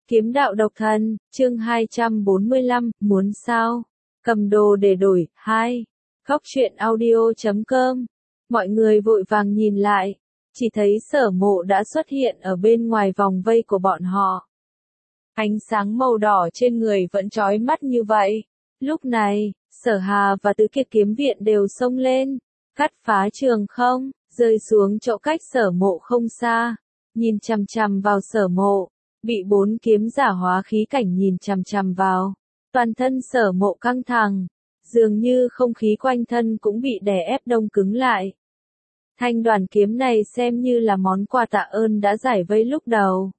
Kiếm đạo độc thân, chương 245, muốn sao? Cầm đồ để đổi, 2. Góc truyện audio.com. Mọi người vội vàng nhìn lại, chỉ thấy Sở Mộ đã xuất hiện ở bên ngoài vòng vây của bọn họ. Ánh sáng màu đỏ trên người vẫn chói mắt như vậy. Lúc này, Sở Hà và Tứ Kiệt kiếm viện đều xông lên, cắt phá trường không, rơi xuống chỗ cách Sở Mộ không xa, nhìn chằm chằm vào Sở Mộ. Bị 4 kiếm giả hóa khí cảnh nhìn chằm chằm vào, toàn thân Sở Mộ căng thẳng, dường như không khí quanh thân cũng bị đè ép đông cứng lại. Thanh đoàn kiếm này xem như là món quà tạ ơn đã giải vây lúc đầu.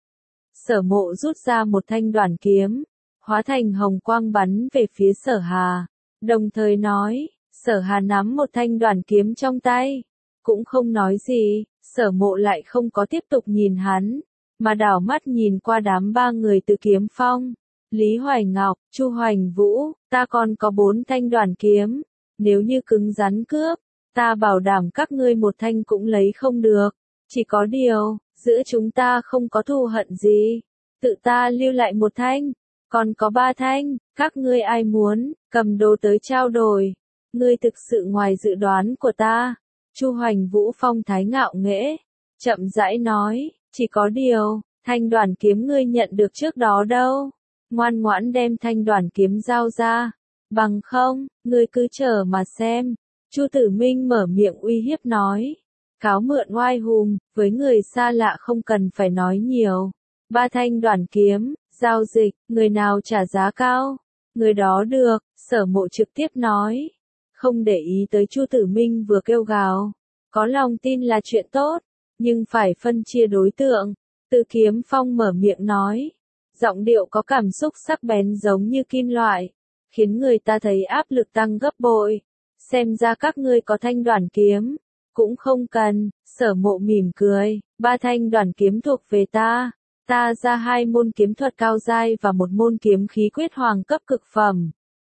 Sở Mộ rút ra một thanh đoàn kiếm, hóa thành hồng quang bắn về phía Sở Hà, đồng thời nói, Sở Hà nắm một thanh đoàn kiếm trong tay, cũng không nói gì. Sở Mộ lại không có tiếp tục nhìn hắn, mà đảo mắt nhìn qua đám 3 người từ Kiếm Phong, Lý Hoài Ngọc, Chu Hoành Vũ, ta còn có 4 thanh đoàn kiếm, nếu như cứng rắn cướp, ta bảo đảm các ngươi một thanh cũng lấy không được, chỉ có điều, giữa chúng ta không có thù hận gì, tự ta lưu lại một thanh, còn có 3 thanh, các ngươi ai muốn, cầm đồ tới trao đổi, ngươi thực sự ngoài dự đoán của ta. Chu Hoành Vũ phong thái ngạo nghễ, chậm rãi nói, chỉ có điều, thanh đoàn kiếm ngươi nhận được trước đó đâu, ngoan ngoãn đem thanh đoàn kiếm giao ra, bằng không, ngươi cứ chờ mà xem. Chu Tử Minh mở miệng uy hiếp nói, cáo mượn oai hùng, với người xa lạ không cần phải nói nhiều. 3 thanh đoàn kiếm, giao dịch, người nào trả giá cao, người đó được. Sở Mộ trực tiếp nói, không để ý tới Chu Tử Minh vừa kêu gào, có lòng tin là chuyện tốt, nhưng phải phân chia đối tượng. Từ Kiếm Phong mở miệng nói, giọng điệu có cảm xúc sắc bén giống như kim loại, khiến người ta thấy áp lực tăng gấp bội. Xem ra các ngươi có thanh đoàn kiếm, cũng không cần. Sở Mộ mỉm cười, 3 thanh đoàn kiếm thuộc về ta ra 2 môn kiếm thuật cao giai và 1 môn kiếm khí quyết hoàng cấp cực phẩm.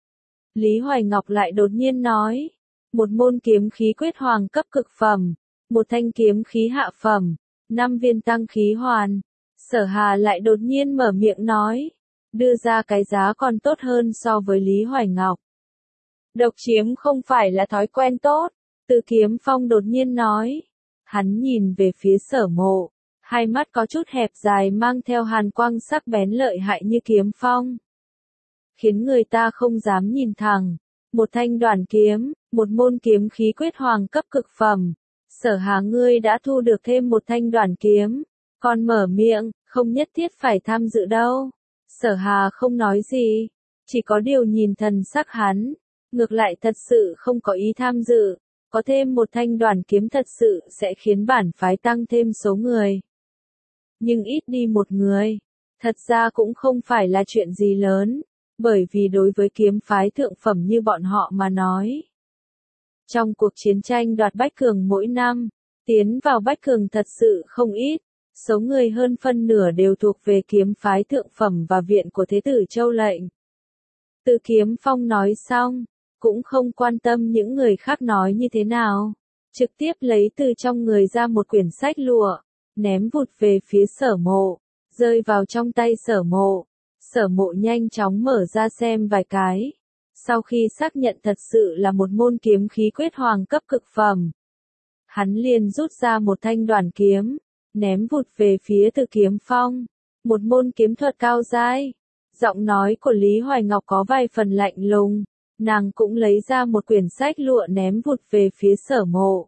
Lý Hoài Ngọc lại đột nhiên nói, 1 môn kiếm khí quyết hoàng cấp cực phẩm, 1 thanh kiếm khí hạ phẩm, 5 viên tăng khí hoàn. Sở Hà lại đột nhiên mở miệng nói, đưa ra cái giá còn tốt hơn so với Lý Hoài Ngọc. Độc chiếm không phải là thói quen tốt, Từ Kiếm Phong đột nhiên nói. Hắn nhìn về phía Sở Mộ, hai mắt có chút hẹp dài mang theo hàn quang sắc bén lợi hại như kiếm phong, khiến người ta không dám nhìn thẳng. 1 thanh đoàn kiếm, 1 môn kiếm khí quyết hoàng cấp cực phẩm. Sở Hà ngươi đã thu được thêm 1 thanh đoàn kiếm, còn mở miệng, không nhất thiết phải tham dự đâu. Sở Hà không nói gì, chỉ có điều nhìn thần sắc hắn, ngược lại thật sự không có ý tham dự, có thêm 1 thanh đoàn kiếm thật sự sẽ khiến bản phái tăng thêm số người. Nhưng ít đi 1 người, thật ra cũng không phải là chuyện gì lớn, bởi vì đối với kiếm phái thượng phẩm như bọn họ mà nói. Trong cuộc chiến tranh đoạt Bách Cường mỗi năm, tiến vào Bách Cường thật sự không ít, số người hơn phân nửa đều thuộc về kiếm phái thượng phẩm và viện của Thế tử Châu Lệnh. Từ Kiếm Phong nói xong, cũng không quan tâm những người khác nói như thế nào, trực tiếp lấy từ trong người ra một quyển sách lụa, ném vụt về phía Sở Mộ, rơi vào trong tay Sở Mộ. Sở Mộ nhanh chóng mở ra xem vài cái, sau khi xác nhận thật sự là 1 môn kiếm khí quyết hoàng cấp cực phẩm, hắn liền rút ra 1 thanh đoàn kiếm, ném vụt về phía Từ Kiếm Phong, 1 môn kiếm thuật cao giai. Giọng nói của Lý Hoài Ngọc có vài phần lạnh lùng, nàng cũng lấy ra một quyển sách lụa ném vụt về phía Sở Mộ.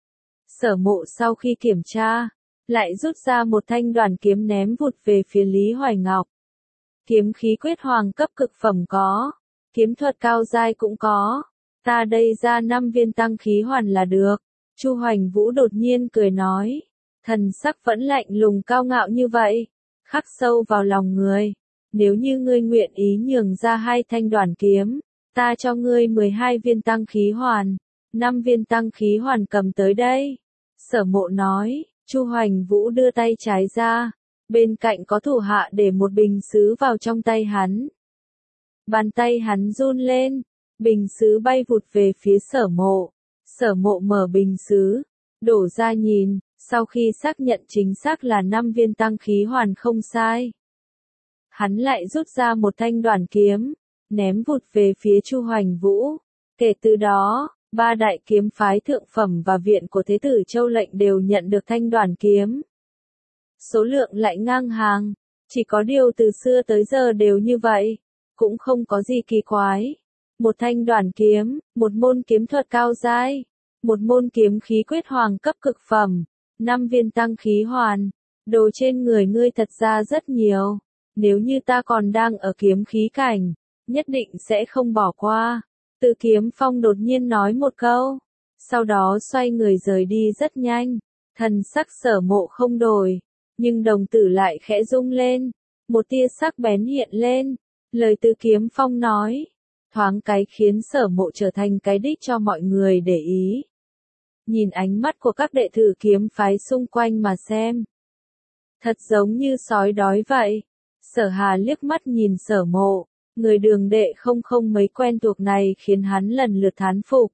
Sở Mộ sau khi kiểm tra, lại rút ra 1 thanh đoàn kiếm ném vụt về phía Lý Hoài Ngọc. Kiếm khí quyết hoàng cấp cực phẩm có, kiếm thuật cao giai cũng có, ta đây ra 5 viên tăng khí hoàn là được. Chu Hoành Vũ đột nhiên cười nói, thần sắc vẫn lạnh lùng cao ngạo như vậy, khắc sâu vào lòng người. Nếu như ngươi nguyện ý nhường ra 2 thanh đoàn kiếm, ta cho ngươi 12 viên tăng khí hoàn, 5 viên tăng khí hoàn cầm tới đây. Sở Mộ nói. Chu Hoành Vũ đưa tay trái ra, bên cạnh có thủ hạ để một bình sứ vào trong tay hắn. Bàn tay hắn run lên, bình sứ bay vụt về phía Sở Mộ. Sở Mộ mở bình sứ, đổ ra nhìn, sau khi xác nhận chính xác là 5 viên tăng khí hoàn không sai. Hắn lại rút ra một thanh đoản kiếm, ném vụt về phía Chu Hoành Vũ. Kể từ đó, ba đại kiếm phái thượng phẩm và viện của Thế tử Châu Lệnh đều nhận được thanh đoản kiếm. Số lượng lại ngang hàng, chỉ có điều từ xưa tới giờ đều như vậy, cũng không có gì kỳ quái. Một thanh đoản kiếm, một môn kiếm thuật cao giai, một môn kiếm khí quyết hoàng cấp cực phẩm, 5 viên tăng khí hoàn, đồ trên người ngươi thật ra rất nhiều. Nếu như ta còn đang ở kiếm khí cảnh, nhất định sẽ không bỏ qua. Từ Kiếm Phong đột nhiên nói một câu, sau đó xoay người rời đi rất nhanh. Thần sắc Sở Mộ không đổi, nhưng đồng tử lại khẽ rung lên, một tia sắc bén hiện lên. Lời Từ Kiếm Phong nói, thoáng cái khiến Sở Mộ trở thành cái đích cho mọi người để ý. Nhìn ánh mắt của các đệ tử kiếm phái xung quanh mà xem, thật giống như sói đói vậy. Sở Hà liếc mắt nhìn Sở Mộ, người Đường đệ không mấy quen thuộc này khiến hắn lần lượt thán phục.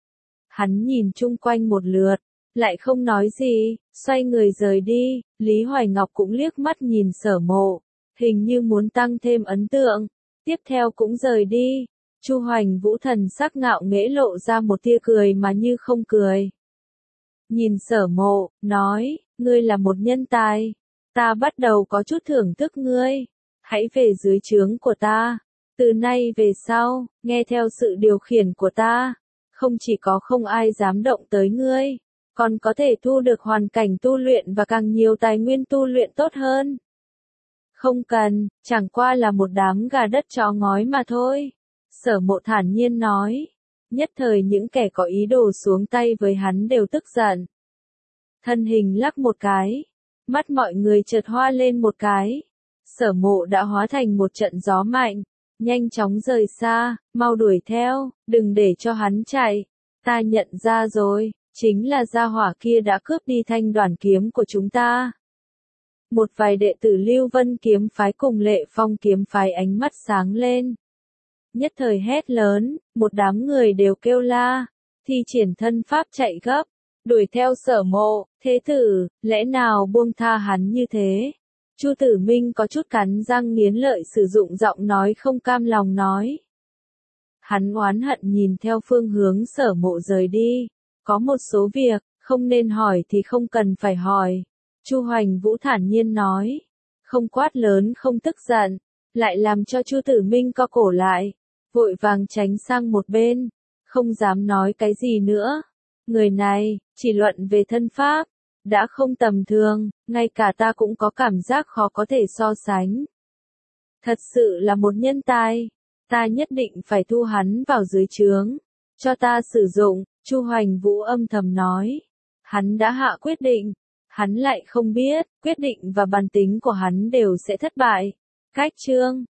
Hắn nhìn chung quanh một lượt, lại không nói gì, xoay người rời đi. Lý Hoài Ngọc cũng liếc mắt nhìn Sở Mộ, hình như muốn tăng thêm ấn tượng, tiếp theo cũng rời đi. Chu Hoành Vũ thần sắc ngạo nghễ lộ ra một tia cười mà như không cười. Nhìn Sở Mộ, nói, ngươi là một nhân tài, ta bắt đầu có chút thưởng thức ngươi, hãy về dưới trướng của ta. Từ nay về sau, nghe theo sự điều khiển của ta, không chỉ có không ai dám động tới ngươi, còn có thể thu được hoàn cảnh tu luyện và càng nhiều tài nguyên tu luyện tốt hơn. Không cần, chẳng qua là một đám gà đất chó ngói mà thôi. Sở Mộ thản nhiên nói. Nhất thời những kẻ có ý đồ xuống tay với hắn đều tức giận. Thân hình lắc một cái, mắt mọi người chợt hoa lên một cái. Sở Mộ đã hóa thành một trận gió mạnh, nhanh chóng rời xa, mau đuổi theo, đừng để cho hắn chạy. Ta nhận ra rồi, chính là gia hỏa kia đã cướp đi thanh đoản kiếm của chúng ta. Một vài đệ tử Lưu Vân kiếm phái cùng Lệ Phong kiếm phái ánh mắt sáng lên. Nhất thời hét lớn, một đám người đều kêu la, thi triển thân pháp chạy gấp, đuổi theo Sở Mộ. Thế tử, lẽ nào buông tha hắn như thế? Chu Tử Minh có chút cắn răng nghiến lợi sử dụng giọng nói không cam lòng nói. Hắn oán hận nhìn theo phương hướng Sở Mộ rời đi, có một số việc, không nên hỏi thì không cần phải hỏi. Chu Hoành Vũ thản nhiên nói, không quát lớn không tức giận, lại làm cho Chu Tử Minh co cổ lại, vội vàng tránh sang một bên, không dám nói cái gì nữa. Người này, chỉ luận về thân pháp, đã không tầm thường, ngay cả ta cũng có cảm giác khó có thể so sánh. Thật sự là một nhân tài, ta nhất định phải thu hắn vào dưới trướng, cho ta sử dụng. Chu Hoành Vũ âm thầm nói, hắn đã hạ quyết định, hắn lại không biết, quyết định và bản tính của hắn đều sẽ thất bại. Cách chương